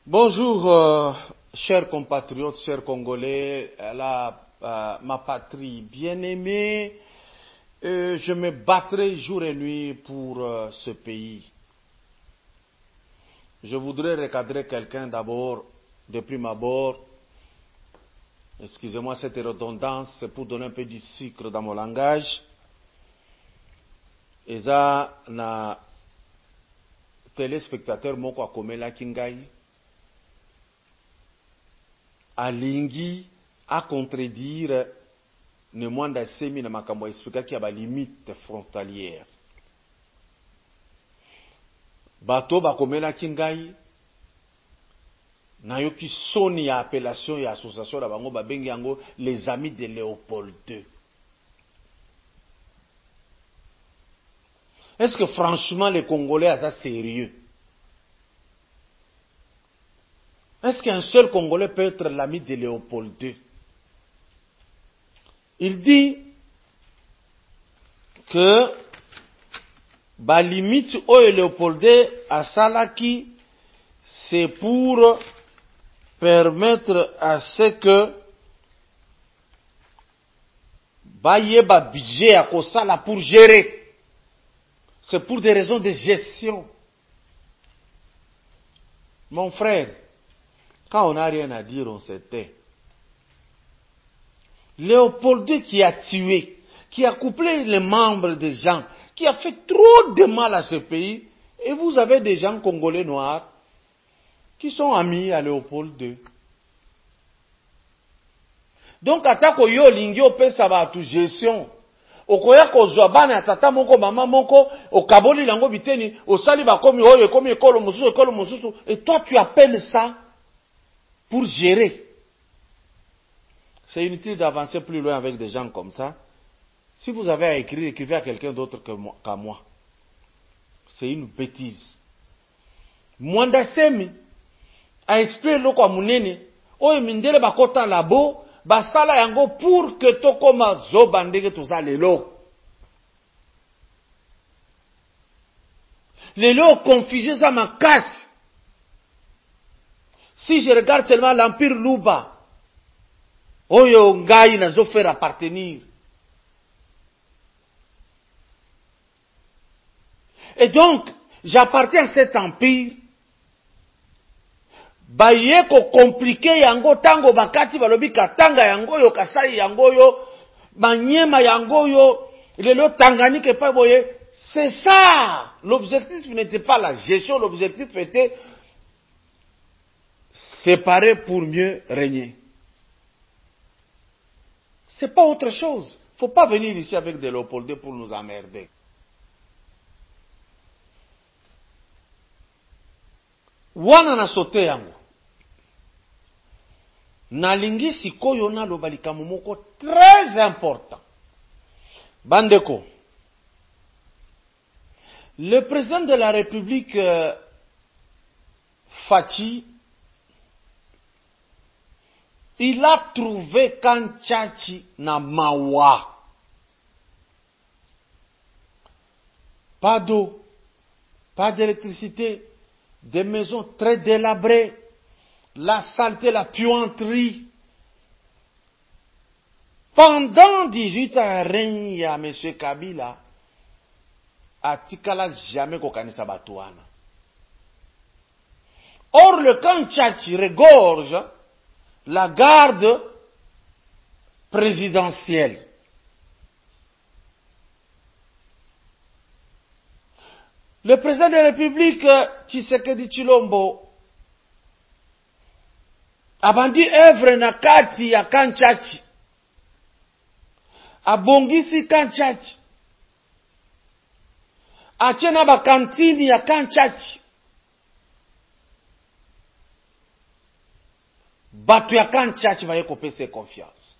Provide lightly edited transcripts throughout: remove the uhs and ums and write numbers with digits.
Bonjour, chers compatriotes, chers Congolais, ma patrie bien-aimée. Je me battrai jour et nuit pour ce pays. Je voudrais recadrer quelqu'un d'abord, de prime abord. Excusez-moi cette redondance, c'est pour donner un peu du sucre dans mon langage. Et ça, na téléspectateur moko akomela kingai. Alingi à contredire ne mwanda semi na makambo expliquer qu'il y a ba limite frontalière. Bato bakomela kingai na yoki soni ya appellation ya association la bango babengi yango les amis de Léopold II. Est-ce que franchement les Congolais à ça sérieux? Est-ce qu'un seul Congolais peut être l'ami de Léopold II? Il dit que la limite où Léopold II a salaki, c'est pour permettre à ce que baye ba budget à kosala pour gérer. C'est pour des raisons de gestion. Mon frère, quand on n'a rien à dire, on se tait. Léopold II qui a tué, qui a couplé les membres des gens, qui a fait trop de mal à ce pays, et vous avez des gens congolais noirs qui sont amis à Léopold II. Donc, atako yo lingi opesa batu gestion. Okoya kozwa bana tata moko mama moko okaboli lango biteni osali bakomi oyo ekomi ekolo mususu et toi tu appelles ça pour gérer. C'est inutile d'avancer plus loin avec des gens comme ça. Si vous avez à écrire, écrivez à quelqu'un d'autre qu'à moi. C'est une bêtise. Mwanda Semi a expliqué loko munene oyo mindele bakota labo basala yango pour que tokoma zoba ndenge toza lelo. Lelo configé ça ma casse. Si je regarde seulement l'empire Luba, oyo ngai nazo faire appartenir. Et donc, j'appartiens à cet empire. Baye ko compliqué yango tango bakati balobi katanga yango yo kasai yango yo banyema yango yo lelo Tanganyika pas boye. C'est ça. L'objectif n'était pas la gestion, l'objectif était séparer pour mieux régner. C'est pas autre chose. Faut pas venir ici avec des Léopold pour nous emmerder. Wana na sote yango. Nalingi sikoyo na lobalika momoko très important. Bandeko. Le président de la République Fachi, il a trouvé Kanchachi na mawa. Pas d'eau, pas d'électricité, des maisons très délabrées, la saleté, la puanterie. Pendant 18 ans, règne à M. Kabila, atikala jamais kokanisa batouana. Or, le Kanchachi regorge la garde présidentielle. Le président de la République, Tshisekedi Tshilombo, abandi œuvre na kati ya Kanchachi. Abongisi Kanchachi. Achena ba kantini ya Kanchachi. Batu ya Kanchachi va kopesa confiance.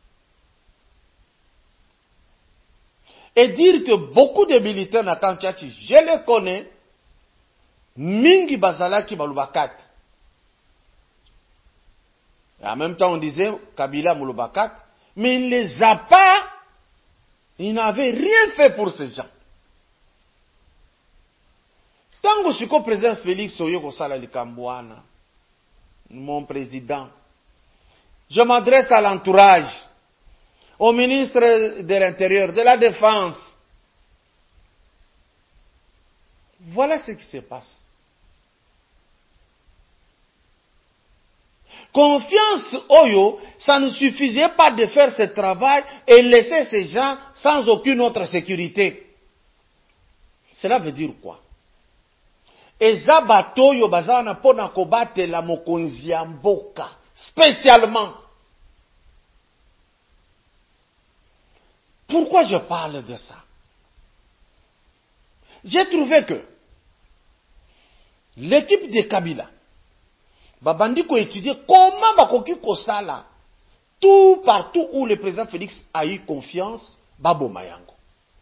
Et dire que beaucoup de militaires na Kanchachi, je les connais, mingi bazalaki balubakat. Et en même temps on disait Kabila Mouloubakat, mais il ne les a pas, il n'avait rien fait pour ces gens. Tango siko président Félix Oyo kosala likambo wana. mon président. Je m'adresse à l'entourage, au ministre de l'Intérieur, de la Défense. Voilà ce qui se passe. Confiance, Oyo, ça ne suffisait pas de faire ce travail et laisser ces gens sans aucune autre sécurité. Cela veut dire quoi? Eza batoyo bazana pona kobate la mokonzi ya mboka, spécialement. Pourquoi je parle de ça? J'ai trouvé que l'équipe de Kabila, babandi ko étudier comment bakoki kosala tout partout où le président Félix a eu confiance, baboma yango.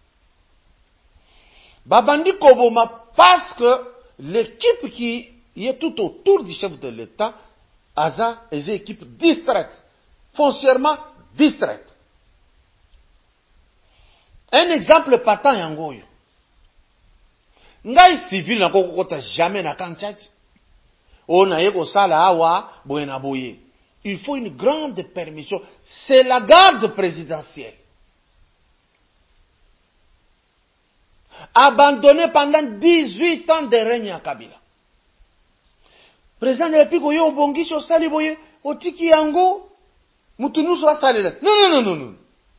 Babandi ko boma parce que l'équipe qui est tout autour du chef de l'État, Aza, est une équipe distraite, foncièrement distraite. Un exemple patent yangoyo. Ngai civil na koko kota jamais na kanchati. On yeko sala awa boyena boye. Il faut une grande permission. C'est la garde présidentielle. Abandonné pendant 18 ans de règne à Kabila. Président de la République, oyo obongishi osali boye, otiki yango, mutunusu asalela. Non.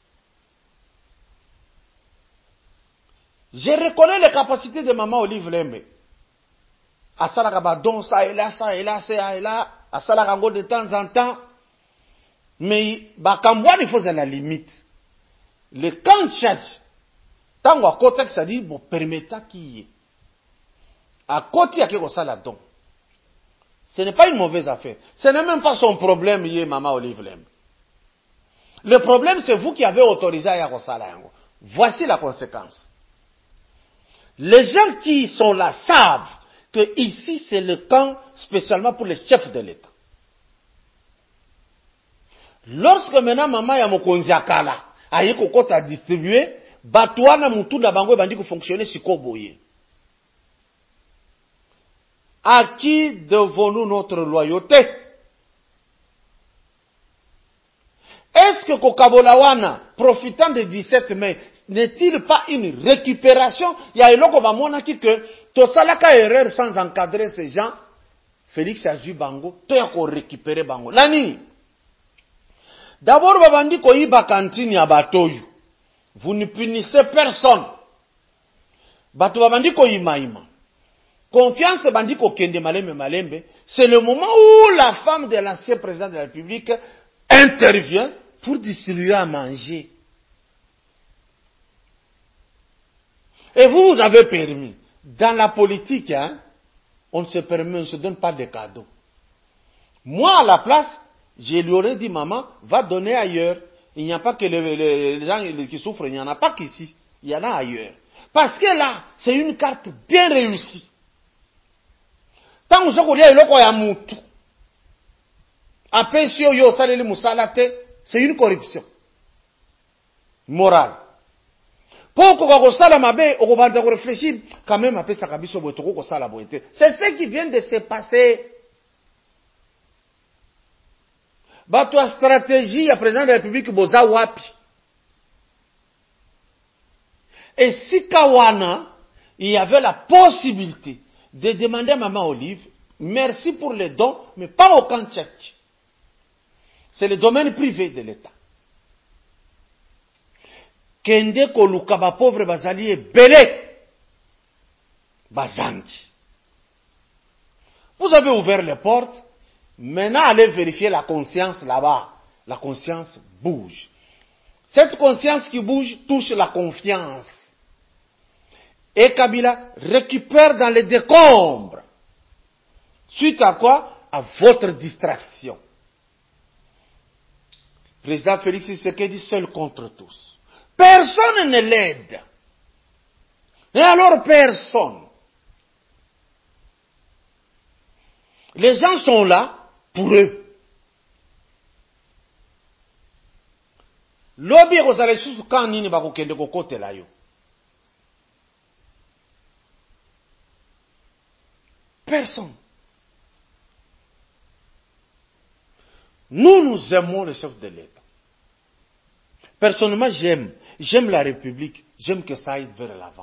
Je reconnais les capacités de Maman Olive Lembe. Asalaka badon, ça et là, asalaka ngo de temps en temps. Mais, bakambwani faut à la limite. Le camp Tchad, tango à côté que ça dit, bon, permettant qu'il y ait. À côté, il y a quelque chose là-dedans. Ce n'est pas une mauvaise affaire. Ce n'est même pas son problème, y est, Maman Olive Lembe. Le problème, c'est vous qui avez autorisé à Yakosala Yango. Voici la conséquence. Les gens qui sont là savent que ici, c'est le camp spécialement pour les chefs de l'État. Lorsque maintenant, Maman Yamokonzi Akala, aye kokota a distribué, Batouana Mutunda Bango bandi ko fonctionner si Koboye. À qui devons-nous notre loyauté? Est-ce que Kokabolawana, profitant de 17 mai, n'est-il pas une récupération? Il y a un autre qui que Tosalaka erreur sans encadrer ces gens. Félix Azu Bango, tu as récupéré Bango. Nani? D'abord, Babandi ko iba kantine ya batoyu. Vous ne punissez personne. Bato Babandi ko ima. Confiance bandi ko kende malembe. C'est le moment où la femme de l'ancien président de la République intervient pour distribuer à manger. Et vous avez permis. Dans la politique, on ne se permet, on ne se donne pas de cadeaux. Moi, à la place, je lui aurais dit, maman, va donner ailleurs. Il n'y a pas que les gens qui souffrent, il n'y en a pas qu'ici. Il y en a ailleurs. Parce que là, c'est une carte bien réussie. Tant que je dis, c'est une corruption morale. Pour qu'on sala mabe, on va réfléchir quand même après ça kabiso botoko ko sala boité. C'est ce qui vient de se passer. Bato stratégie à président de la République boza wapi. Et si Kawana, il y avait la possibilité de demander à Maman Olive, merci pour les dons, mais pas au camp Tchadji. C'est le domaine privé de l'État. Kende koluka ba pauvre bazali belé bazangi. Vous avez ouvert les portes, maintenant allez vérifier la conscience là-bas. La conscience bouge. Cette conscience qui bouge touche la confiance. Et Kabila récupère dans les décombres. Suite à quoi? À votre distraction. Président Félix Tshisekedi seul contre tous. Personne ne l'aide. Et alors personne. Les gens sont là pour eux. Lobi rozale susu kan nini bakokende kokotela yo. Personne. Nous aimons le chef de l'État. Personnellement, j'aime la République, j'aime que ça aille vers l'avant.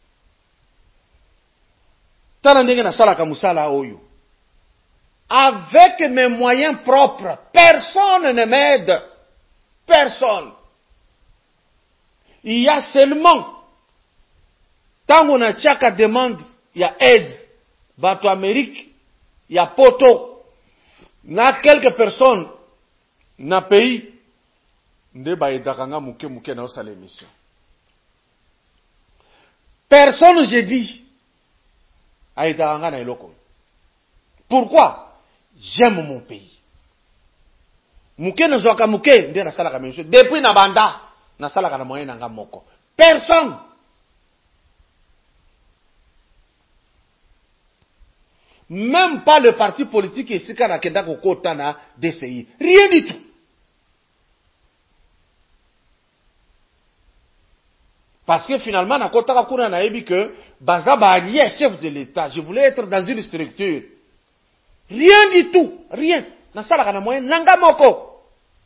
Avec mes moyens propres, personne ne m'aide. Personne. Il y a seulement, tant on a tchaka demande, il y a aide. Bateau Amérique, il y a poto. Il y a quelques personnes, dans le pays, personne, j'ai dit, pourquoi? J'aime mon pays. Depuis Nabanda, personne. Même pas le parti politique ici qui a DCI. Rien du tout. Parce que finalement, na kota kakuna na ebi que Bazaba allié chef de l'État. Je voulais être dans une structure. Rien du tout. Rien. Na sala kana moyen nanga moko.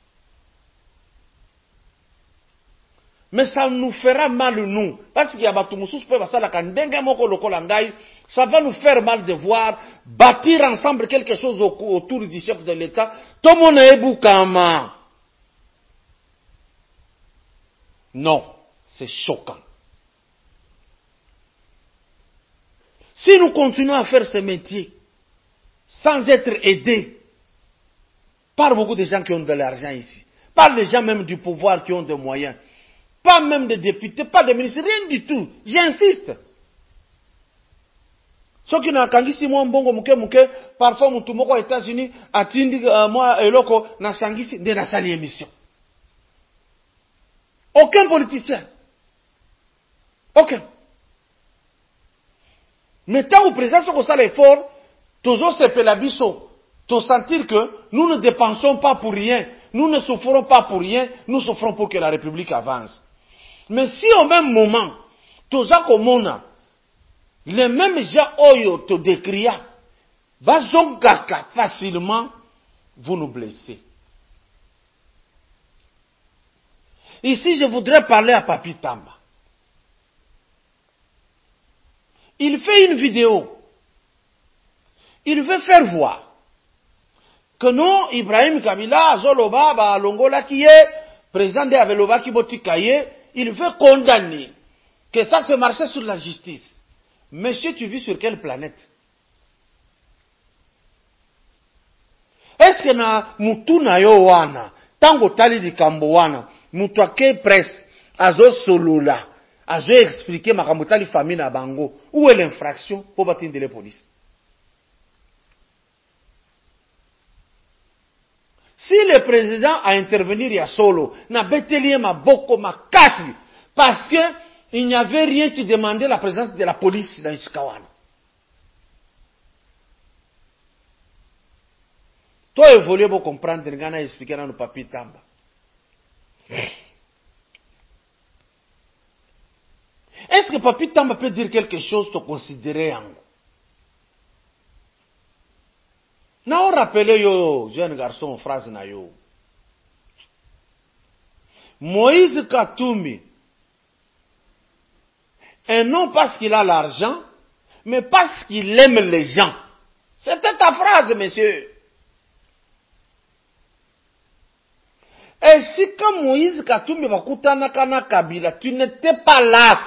Mais ça nous fera mal nous. Parce qu'il y a batumusus pe basala kandenga moko lokola ngai. Ça va nous faire mal de voir bâtir ensemble quelque chose autour du chef de l'État. Tout le monde est boukama. Non. C'est choquant. Si nous continuons à faire ce métier sans être aidés par beaucoup de gens qui ont de l'argent ici, par les gens même du pouvoir qui ont des moyens, pas même des députés, pas des ministres, rien du tout. J'insiste. Ceux qui n'ont qu'à ici, moi, mbongo muke, parfois, mutumoko aux États-Unis, atindi, moi, eloko, na sangisi, de na sali émission. Aucun politicien. Aucun. Mais tant au président, ce qu'on sait l'effort, toujours c'est pelabiso, de sentir que nous ne dépensons pas pour rien, nous ne souffrons pas pour rien, nous souffrons pour que la République avance. Mais si au même moment, toujours comme on a, les mêmes gens oyo te décria, bazongaka facilement, vous nous blessez. Ici, je voudrais parler à Papi Tamba. Il fait une vidéo. Il veut faire voir que non, Ibrahim Kabila, Zoloba, Longola qui est, président de Aveloba qui Botikaye, il veut condamner que ça se marchait sur la justice. Monsieur, tu vis sur quelle planète? Est-ce que na mutu na yo wana, tango tali di kambo wana, mutu ake presse, azo solula, azo expliquer makambo tali famille na bango, où est l'infraction pour battre la police? Si le président a intervenir ya solo, na betelie ma boko ma kasi, parce que il n'y avait rien qui demandait la présence de la police dans Ishikawana. Toi évoluer pour comprendre, Ngana expliquer dans le papier Tamba. Est-ce que Papi Tamba peut dire quelque chose de considéré en na on rappelle yo, jeune garçon, phrase na yo. Moïse Katumbi, et non parce qu'il a l'argent, mais parce qu'il aime les gens. C'était ta phrase, monsieur. Et si quand Moïse Katumbi va kutana kana Kabila, tu n'étais pas là.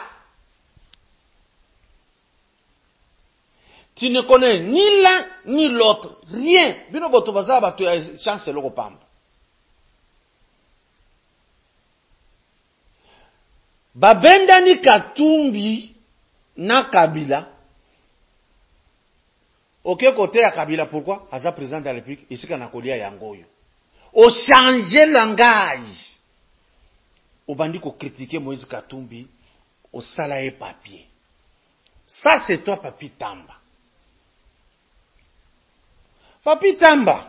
Tu ne connais ni l'un ni l'autre. Rien. Bino botobaza ba tu as chance loko pamba. Babenda ni Katumbi na Kabila. Ok, côté à Kabila, pourquoi? Aza président de la République, ici qu'on a kolia yangoyo. Au changer langage. Au bandi ko critiquer Moïse Katumbi, au salaye papier. Ça c'est toi, Papi Tamba. Papi Tamba.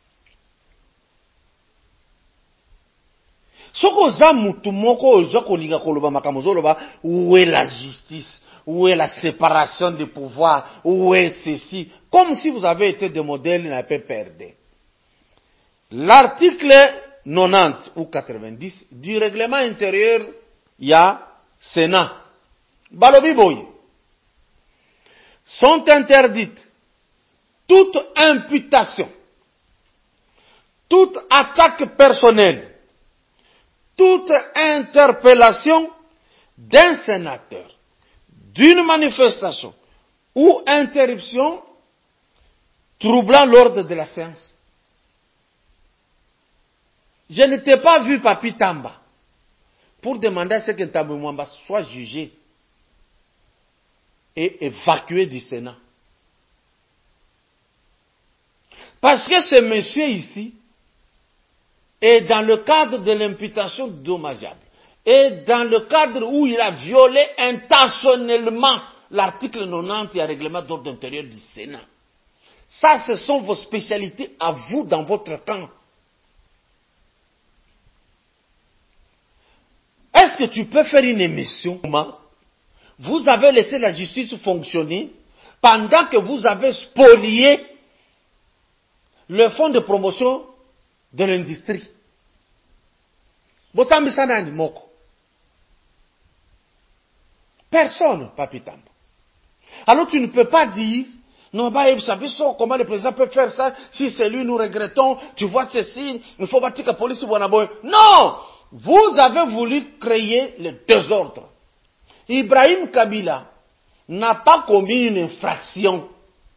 Soko za mutu moko ozo kolinga koloba makambo zoloba, où est la justice? Où est la séparation des pouvoirs? Où est ceci? Comme si vous avez été des modèles n'a pas perdu. l'article 90 ou 90 du règlement intérieur, il y a Sénat. Balobi boy. Sont interdites toute imputation, toute attaque personnelle, toute interpellation d'un sénateur, d'une manifestation ou interruption troublant l'ordre de la séance. Je ne t'ai pas vu, Papi Tamba, pour demander à ce que Tamba Mwamba soit jugé et évacué du Sénat. Parce que ce monsieur ici est dans le cadre de l'imputation dommageable, et dans le cadre où il a violé intentionnellement l'article 90 du règlement d'ordre intérieur du Sénat. Ça, ce sont vos spécialités à vous dans votre camp. Est-ce que tu peux faire une émission? Vous avez laissé la justice fonctionner pendant que vous avez spolié le fonds de promotion de l'industrie. Personne, Papi Tamba. Alors tu ne peux pas dire, non, comment le président peut faire ça, si c'est lui, nous regrettons, tu vois ceci, il faut bâtir la police. Non! Vous avez voulu créer le désordre. Ibrahim Kabila n'a pas commis une infraction.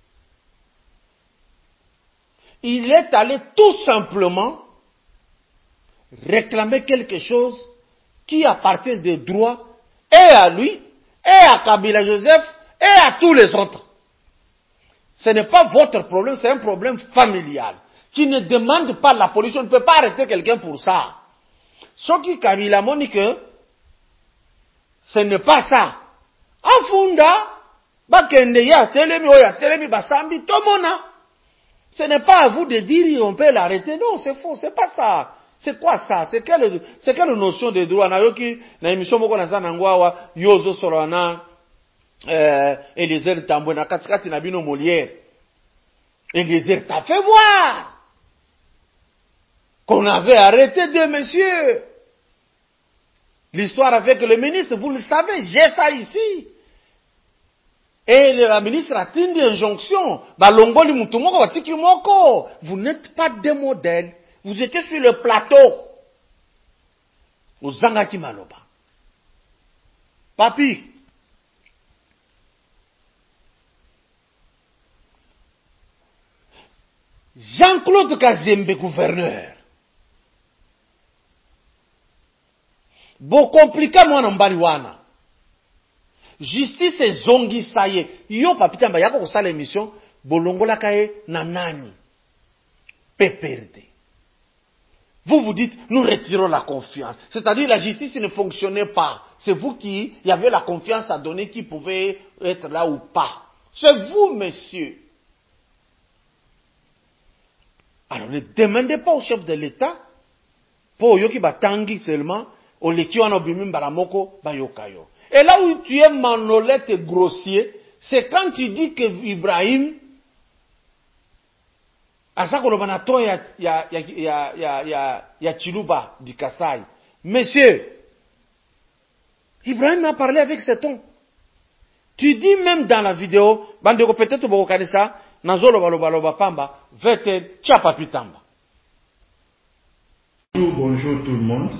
Il est allé tout simplement réclamer quelque chose qui appartient de droit et à lui, et à Kabila Joseph, et à tous les autres. Ce n'est pas votre problème, c'est un problème familial qui ne demande pas la police. On ne peut pas arrêter quelqu'un pour ça. Ce qui Kabila Monique, ce n'est pas ça. Afunda, bakende ya telemi oya telemi basambi tomona. Ce n'est pas à vous de dire on peut l'arrêter. Non, c'est faux, c'est pas ça. C'est quoi ça? C'est quelle notion de droit? Nayoki na émission moko na zanangwawa yozo sorana Eliezer Tambwe na katikati na bino Molière. Eliezer t'a fait voir qu'on avait arrêté deux messieurs. L'histoire avec le ministre, vous le savez, j'ai ça ici. Et la ministre a tenu une injonction. Vous n'êtes pas des modèles. Vous étiez sur le plateau. Au Zangaki Maloba. Papi. Jean-Claude Kazembe, gouverneur. Bo compliqué moi nambali wana. Justice zongi saye. Yo Papi Tamba yako kosala émission bolongola kaye na nani. PPRD. Vous vous dites nous retirons la confiance. C'est-à-dire la justice ne fonctionnait pas. C'est vous qui y avez la confiance à donner qui pouvait être là ou pas. C'est vous monsieur. Alors ne demandez pas au chef de l'État pour yoki batangi seulement. Et là où tu es manolette et grossier, c'est quand tu dis que Ibrahim, ya Chiluba du Kassai. Monsieur, Ibrahim a parlé avec ce ton. Tu dis même dans la vidéo, bandeko peut-être bokane ça, nazolo baloba pamba, vete Papi Tamba. Bonjour tout le monde.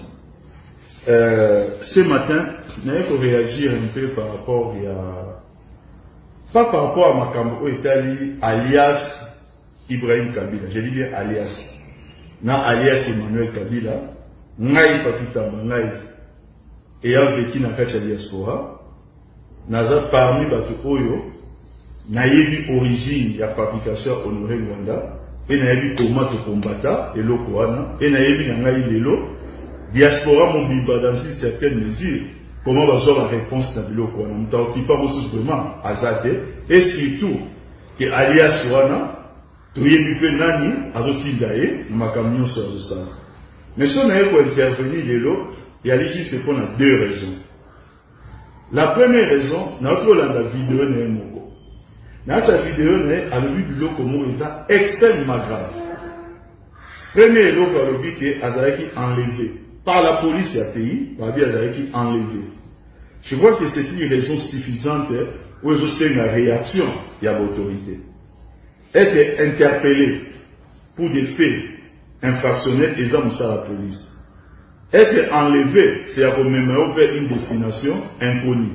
Ce matin, il faut réagir un peu par rapport pas par rapport à Makambo Etali, alias Ibrahim Kabila. Je dis bien alias. Na alias Emmanuel Kabila. Ngai Papi Tamba, ngai. Ayant vécu dans la diaspora. Naza parmi Batu Oyo. Nayebi origine ya fabrication Honoré Rwanda. Et nayebi comment te combattre. Et l'Okoana. Et nayebi ngai lelo. Diaspora mobimba dans une certaine mesure. Comment va avoir la réponse dans le quoi? On t'a occupé vraiment azate. Et surtout, que alias Wana, tu y es peu nani, azotindae, ma camion sur ça. Mais si on a pour intervenir de l'eau, il y a juste pour deux raisons. La première raison, notre la vidéo n'est moko. Dans sa vidéo, n'est à l'objet de l'eau comme ça extrêmement grave. Premier élève à l'objet que Azaraki enlevé. Par la police et à pays, Babi Azaraki enlevé. Je crois que c'est une raison suffisante où je sais une réaction de l'autorité. Être interpellé pour des faits infractionnels et ça à la police. Être enlevé, c'est à commémorer vers une destination inconnue.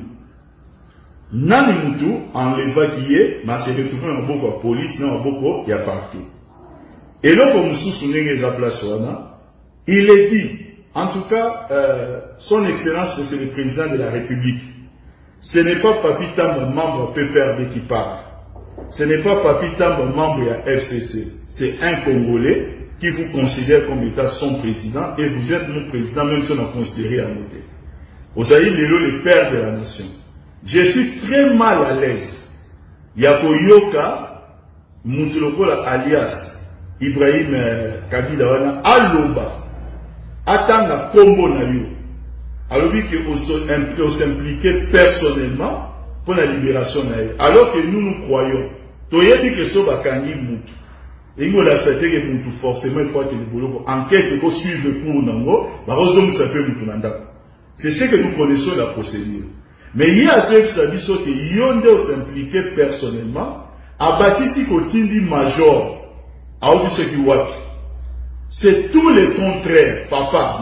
Nani Moutou enleva qui est, mais c'est retrouvé dans beaucoup de police, dans beaucoup il y a partout. Et là, comme nous souvenons de place, il est dit, en tout cas, son excellence, c'est le président de la République. Ce n'est pas Papi Tambo, membre PPRD qui parle. Ce n'est pas Papi Tambo, membre de la FCC. C'est un Congolais qui vous considère comme état son président et vous êtes mon président, même si on a considéré à noter. Vous avez le père de la nation. Je suis très mal à l'aise. Yakoyoka, Moutoulokola alias Ibrahim Kabila wana aloba atanga kombo na yo. Alors qu'on s'impliquait personnellement pour la libération na yo. Alors que nous croyons. Toyebi que so bakangi mutu. Et nous la c'était que mutu forcément il faut que le boulot enquête ko suivre pour nango, ba rozom ça fait mutu nanda. C'est ce que nous connaissons la procédure. Mais il y a ceux qui savent que Yonde s'impliquait personnellement, à bâti Kotindi major, à ce qui wapi. C'est tout le contraire, papa,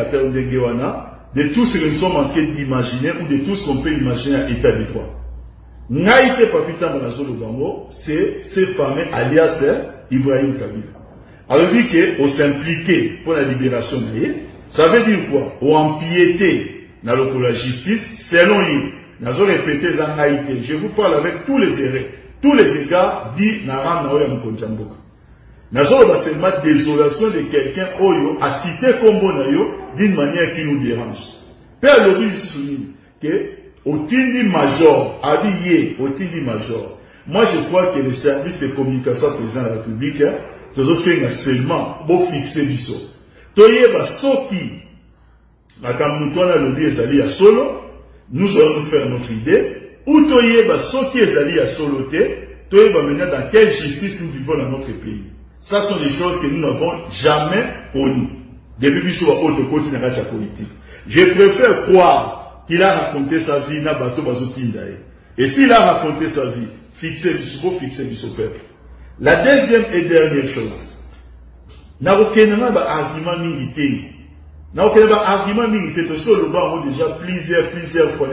de tout ce que nous sommes en train d'imaginer ou de tout ce qu'on peut imaginer à l'état de droit. Naïté Papita Manazolo Bango, c'est ce fameux alias Ibrahim Kabila. Alors, dit qu'on s'impliquait pour la libération, ça veut dire quoi? On empiétait dans la justice, selon lui, nous avons répété ça naïté. Je vous parle avec tous les erreurs, tous les égards, dit Naram Naoya Mkonjamboka. Nous avons seulement désolation de quelqu'un Oyo a cité Kombo Nayo d'une manière qui nous dérange. Père Lobby souligne que au Tindi Major, habillé au Tindi Major, moi je crois que le service de communication président de la République, nous avons seulement beau fixer du saut. Toye ba soki Makamutwana Lobby ezali ya solo, nous allons nous faire notre idée, ou toyeba soki ezali ya solo te, toyeba maintenant dans quelle justice nous vivons dans notre pays. Ça sont des choses que nous n'avons jamais connues. Depuis que je suis au haut côté de la politique. Je préfère croire qu'il a raconté sa vie na bateau bazotindae. Et s'il a raconté sa vie, fixer du peuple. La deuxième et dernière chose. N'a aucun argument militaire. N'a aucun argument militaire. Tout ça, le bas ont déjà plusieurs fois.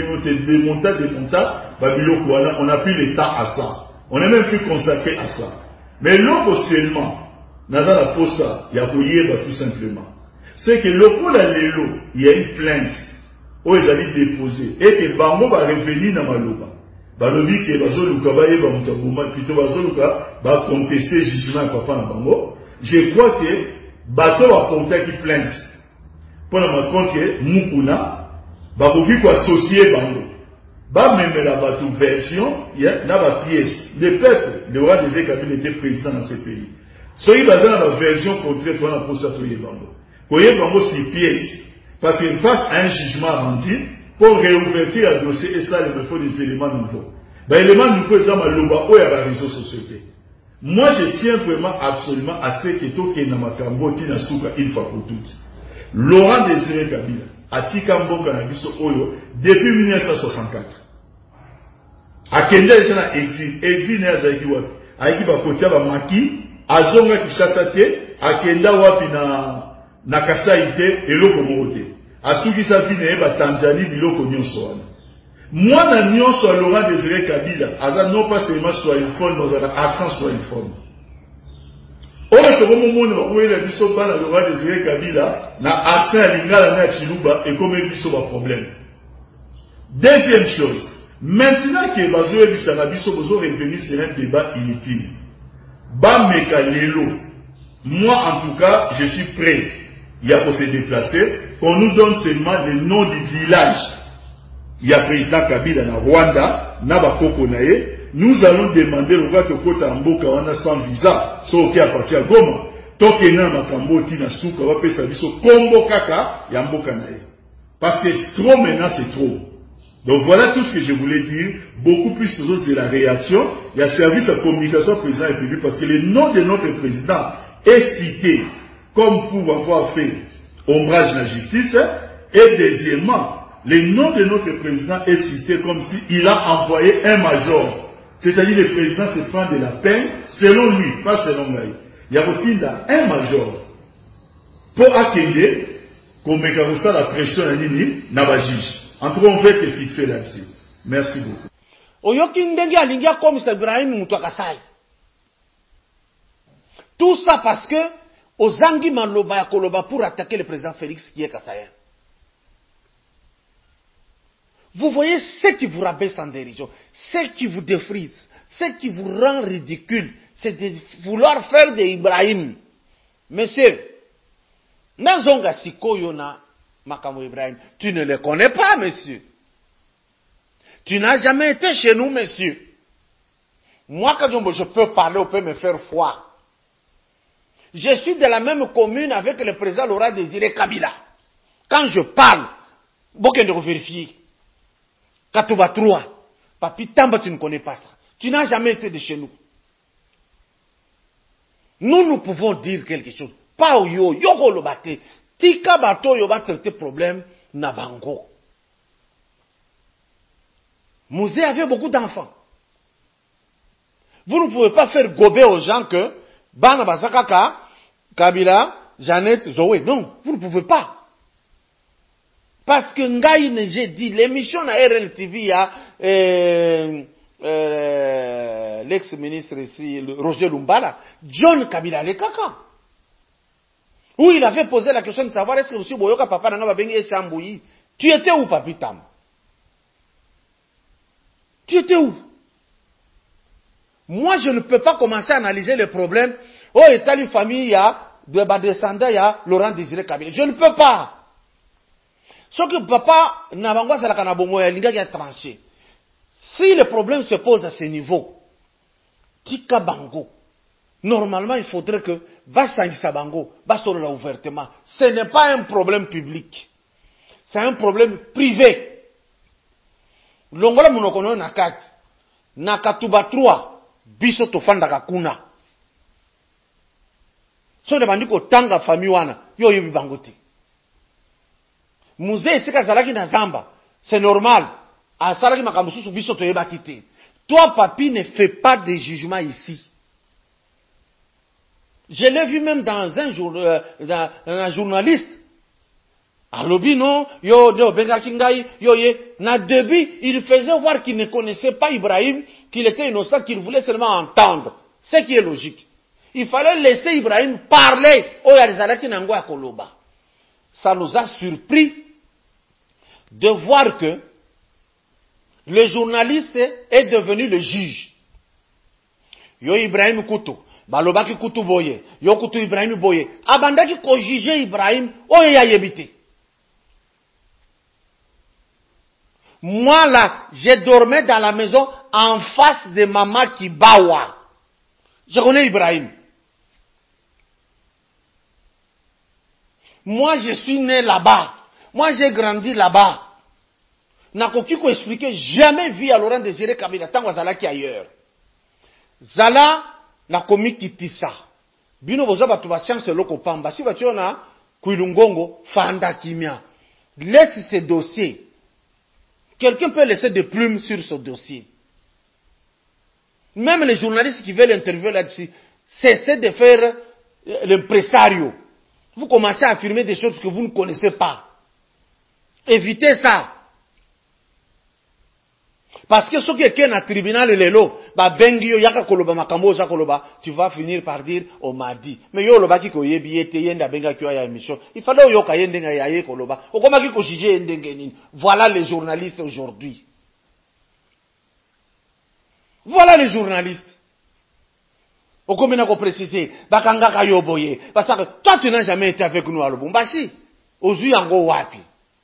On n'a plus le temps à ça. On n'est même plus consacré à ça. Mais l'autre seulement, dans la posa, il y a tout simplement. C'est que le coup l'élo, il y a une plainte où ils allaient déposer. Et que Bango va revenir dans Maloba. Balobi que Bazoluka va y avoir plutôt Bazoluka va contester le jugement de papa dans Bango. Je crois que Bato va contester une plainte. Pour la compte que Mukuna va vous associer Bango. Même la bateau version, il y a une pièce. Le peuple, le roi des Kabila était président dans ce pays. Soyez basé dans la version contraire pour la procédure de Bango. Voyez Bango c'est pièce. Parce qu'il face à un jugement rendu pour réouvertir le dossier et ça, il faut des éléments nouveaux. Les éléments nouveaux, c'est dans les réseaux sociaux. Moi, je tiens vraiment absolument à ce que tout qui est dans ma cambo, une fois pour toutes. Laurent Désiré Kabila. Atikambo Kanabiso Oyo depuis 1964. Akenda ezana exil na zaiki wapi. Aiki bakotia ba maki, azonga kishasa te, akenda wapi na Kasai te eloko mote. Asuki sa vie na ba Tanzanie biloko nyonso wana. Mwana nyonso Laurent Désiré Kabila, aza non pas seulement swahiphone, mais aza accent swahiphone. Oyo tokomo mona bakoyela biso bana Laurent Désiré Kabila na accent ya lingala na Chiluba et comme biso ba problème. Deuxième chose, maintenant que bazoye bisaka biso bozo revenir sur un débat inutile. Ba meka lelo. Moi en tout cas, je suis prêt. Il y a pour se déplacer, qu'on nous donne seulement le nom du village. Il y a président Kabila na Rwanda, na bakoko nae. Nous allons demander au gars que Kota Mboka wana sans visa, so qui appartient à Goma. Tant que na makambo tina souka va pesa biso kombo kaka ya mboka nae. Parce que trop maintenant c'est trop. Donc voilà tout ce que je voulais dire. Beaucoup plus de la réaction. Il y a service à communication président et public parce que le nom de notre président est cité comme pour avoir fait ombrage de la justice. Et deuxièmement, le nom de notre président est cité comme s'il a envoyé un major. C'est-à-dire le président se prend de la peine, selon lui, pas selon lui. Il y a un major. Pour accueillir, comme la pression à Nini, n'a pas juge. En tout cas, on va te fixer là-dessus. Merci beaucoup. Tout ça parce que Ozangi Maloba ya Koloba pour attaquer le président Félix qui est Kassayen. Vous voyez ce qui vous rabaisse en dérision, ce qui vous défrise, ce qui vous rend ridicule, c'est de vouloir faire de Ibrahim. Monsieur, Nazonga Sikoyona Makamo Ibrahim, tu ne le connais pas, monsieur. Tu n'as jamais été chez nous, monsieur. Moi, quand je peux parler, on peut me faire foi. Je suis de la même commune avec le président Laurent Désiré Kabila. Quand je parle, beaucoup de vérifier. Katouba 3. Papi Tamba, tu ne connais pas ça. Tu n'as jamais été de chez nous. Nous pouvons dire quelque chose. Pas yo, yoko lo bate. Tika bato yo ba traiter problème na bango. Mouzé avait beaucoup d'enfants. Vous ne pouvez pas faire gober aux gens que Bana Basakaka, Kabila, Jeannette, Zoé. Non, vous ne pouvez pas. Parce que Ngaïne, j'ai dit, l'émission à RLTV, il y a l'ex-ministre ici, Roger Lumbala, John Kabila le Kaka. Où il avait posé la question de savoir est-ce que M. Boyoka Papa Nanga Babengi et Chambouyi, tu étais où, Papi Tam? Tu étais où? Moi, je ne peux pas commencer à analyser les problèmes. Oh, et telle famille, il y a de descendants, il y a Laurent Désiré Kabila. Je ne peux pas. Sauf que papa, Nabangwa Salakana Bomoya, Linga qui a tranché. Si le problème se pose à ce niveau, Tika Bango, normalement, il faudrait que Bassangisa Bango, Bassoro ouvertement. Ce n'est pas un problème public. C'est un problème privé. Longola Munokono Nakat, Nakatuba 3. Biso tofanda kakuna. So de bandiko tanga famille wana yo yebi bangote. Musée sika zalaki na zamba, c'est normal. A salaki makamususu biso to yeba kite. Toi papi ne fais pas de jugement ici. Je l'ai vu même dans un journaliste. Alobi non, yo benga kingai, yo ye. Na début, il faisait voir qu'il ne connaissait pas Ibrahim, qu'il était innocent, qu'il voulait seulement entendre. Ce qui est logique. Il fallait laisser Ibrahim parler. Oh, Yarizalaki Nangwa Koloba. Ça nous a surpris de voir que le journaliste est devenu le juge. Yo Ibrahim Koutou. Balobaki Koutou Boye. Yo Koutou Ibrahim Boye. Abandaki ko juger Ibrahim. Oh, ya yebite. Moi là, je dormais dans la maison en face de Maman Kibawa. Je connais Ibrahim. Moi je suis né là-bas. Moi j'ai grandi là-bas. Nakoki ko expliquer jamais vu à Laurent Désiré Kabila tango zalaki ailleurs. Zala na komi kitisa. Bino boza batu ba science loko pamba. Si batu na kuilungongo fanda kimia. Laisse ce dossier. Quelqu'un peut laisser des plumes sur ce dossier. Même les journalistes qui veulent interviewer là-dessus, cessez de faire l'impresario. Vous commencez à affirmer des choses que vous ne connaissez pas. Évitez ça. Parce que ce qui est un tribunal lelo, ba bengio yaka koloba makambo za koloba, tu vas finir par dire on m'a dit. Mais yo loba ki ko yebi ete yenda benga ki ya émission. Il fallait yo ka yendenga ya ye koloba. Okoma ki ko juger yendenge nini. Voilà les journalistes aujourd'hui. Voilà les journalistes. Okomena ko préciser, bakanga ka yo boye. Parce que toi tu n'as jamais été avec nous à Lubumbashi. Ozu yango wapi.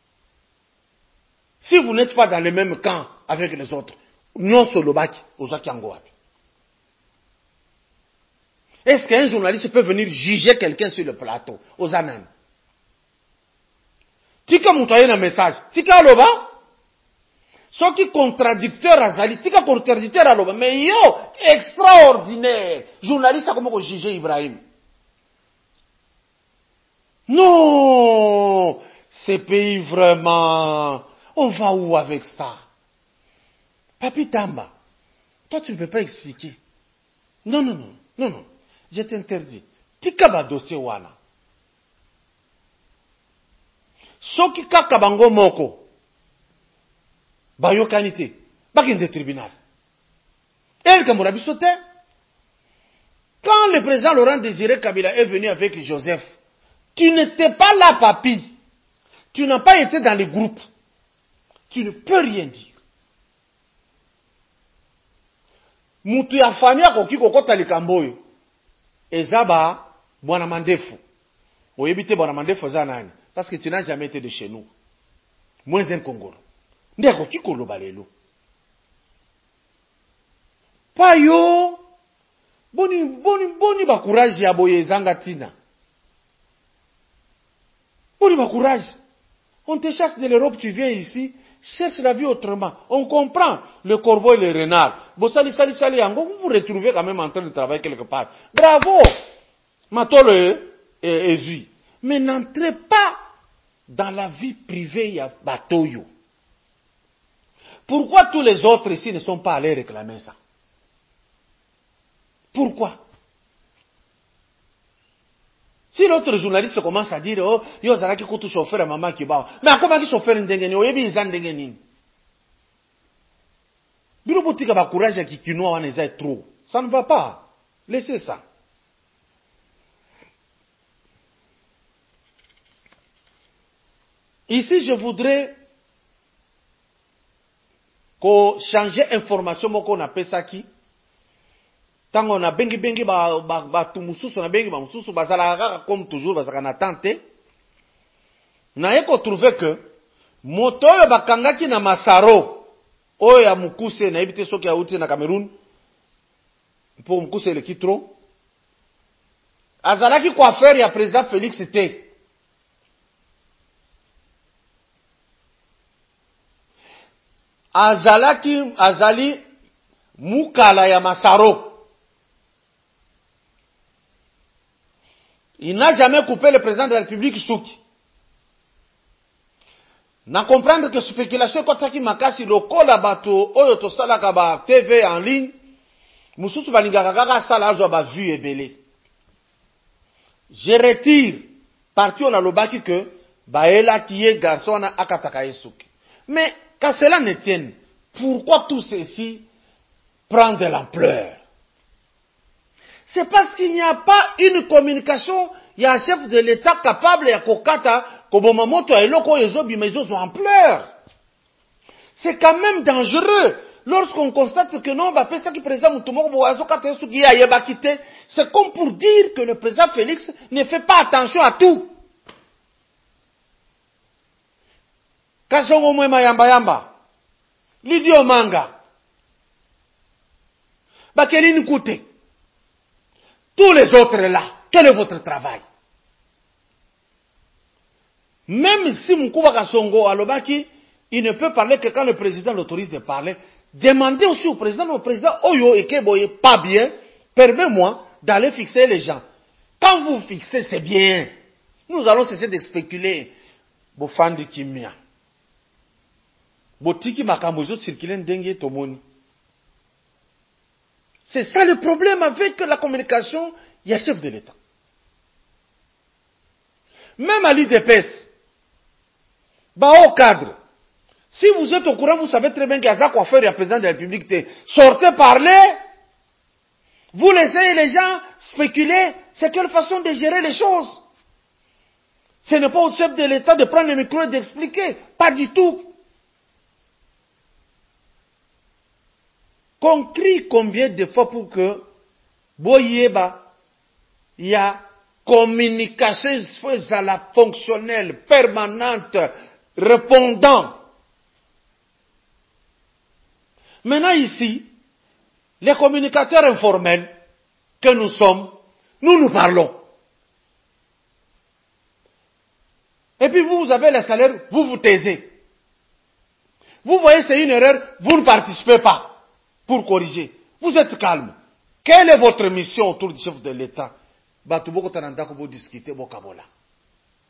Si vous n'êtes pas dans le même camp avec les autres, non sur le bac, aux Akiangoab. Est-ce qu'un journaliste peut venir juger quelqu'un sur le plateau, aux Anan? Tika moutoyen un message, tika aloba? Ce qui est contradicteur à Zali, tika contradicteur à aloba, mais yo, extraordinaire, journaliste a comment juger Ibrahim. Non, ces pays vraiment, on va où avec ça? Papi Tamba, toi tu ne peux pas expliquer. Non, non, non, non, non, je t'interdis. Tika ba dossier wana. Soki kaka bango moko, bayokani te, bakende tribunal. El Kambourabi sauté. Quand le président Laurent Désiré Kabila est venu avec Joseph, tu n'étais pas là, papi. Tu n'as pas été dans les groupes. Tu ne peux rien dire. Mutu ya famille akoki kokota likambo oyo. Ezaba bwana Mandefu. Oyebite bwana Mandefu za nani? Parce que tu n'as jamais été de chez nous. Moins un Congolo. Nde akoki koloba lelo. Pa yo boni ba courage ya boye zanga tina. Boni ba courage. On te chasse de l'Europe, tu viens ici, cherche la vie autrement. On comprend le corbeau et le renard. Bon, sali, vous vous retrouvez quand même en train de travailler quelque part. Bravo! Matolo et Zui. Mais n'entrez pas dans la vie privée ya Batoyo. Pourquoi tous les autres ici ne sont pas allés réclamer ça? Pourquoi? Si l'autre journaliste commence à dire, oh, yo zaraki kutu chauffeur à maman qui ba. Mais comment qui chauffeur ndengeni? Oyebi nzan ndengeni. Biro botika ba courage ya kikinoa wana eza trop. Ça ne va pas. Laissez ça. Ici, je voudrais qu'on change information moko na pesa ki. Tango na bengi ba tumususu na bengi ba mususu bazala comme toujours bazaka na tante. Na eko trouver que moto oyo bakangaki na Masaro oyo ya Mukuse na ibite soki ya uti na Cameroun pour Mukuse le kitro azalaki kwa faire ya président Félix te. Azali mukala ya Masaro. Il n'a jamais coupé le président de la République Souki. Na comprendre que spéculation kotaki makasi lokola bato oyo to salaka ba TV en ligne mususu balingaka kaka sala azwa ba vue ebele. Je retire parti on a lobaki que baela qui est garçon na akataka Souki. Mais qu'à cela ne tienne, pourquoi tout ceci prend de l'ampleur? C'est parce qu'il n'y a pas une communication, il y a un chef de l'État capable ya kokata kobomamoto eloko ezobi mais ils ont ampleur. C'est quand même dangereux lorsqu'on constate que non ba pesa ki président Mutomoko boazo kata Souki ya yeba kité, c'est comme pour dire que le président Félix ne fait pas attention à tout. Kasongo mwema yamba Lidio Manga Bakeline Koute. Tous les autres là, quel est votre travail? Même si Moukouba Kasongo Alobaki, il ne peut parler que quand le président l'autorise de parler. Demandez aussi au président, Oyo et Keboye, pas bien, permets-moi d'aller fixer les gens. Quand vous fixez, c'est bien. Nous allons cesser de spéculer. Bofandi Kimia. Botiki Makamozo circuler dengue tomoni. C'est ça le problème avec la communication, il y a chef de l'État. Même à l'IDPS, au cadre, si vous êtes au courant, vous savez très bien qu'il y a ça quoi faire, il y a le président de la République. Sortez parler, vous laissez les gens spéculer, c'est quelle façon de gérer les choses. Ce n'est pas au chef de l'État de prendre le micro et d'expliquer, pas du tout. Qu'on crie combien de fois pour que Boyeba, il y a communication à la fonctionnelle, permanente, répondant. Maintenant ici, les communicateurs informels que nous sommes, nous parlons. Et puis vous avez le salaire, vous vous taisez. Vous voyez c'est une erreur, vous ne participez pas. Pour corriger. Vous êtes calme. Quelle est votre mission autour du chef de l'État? Batuboko tananda ko discuter bokabola.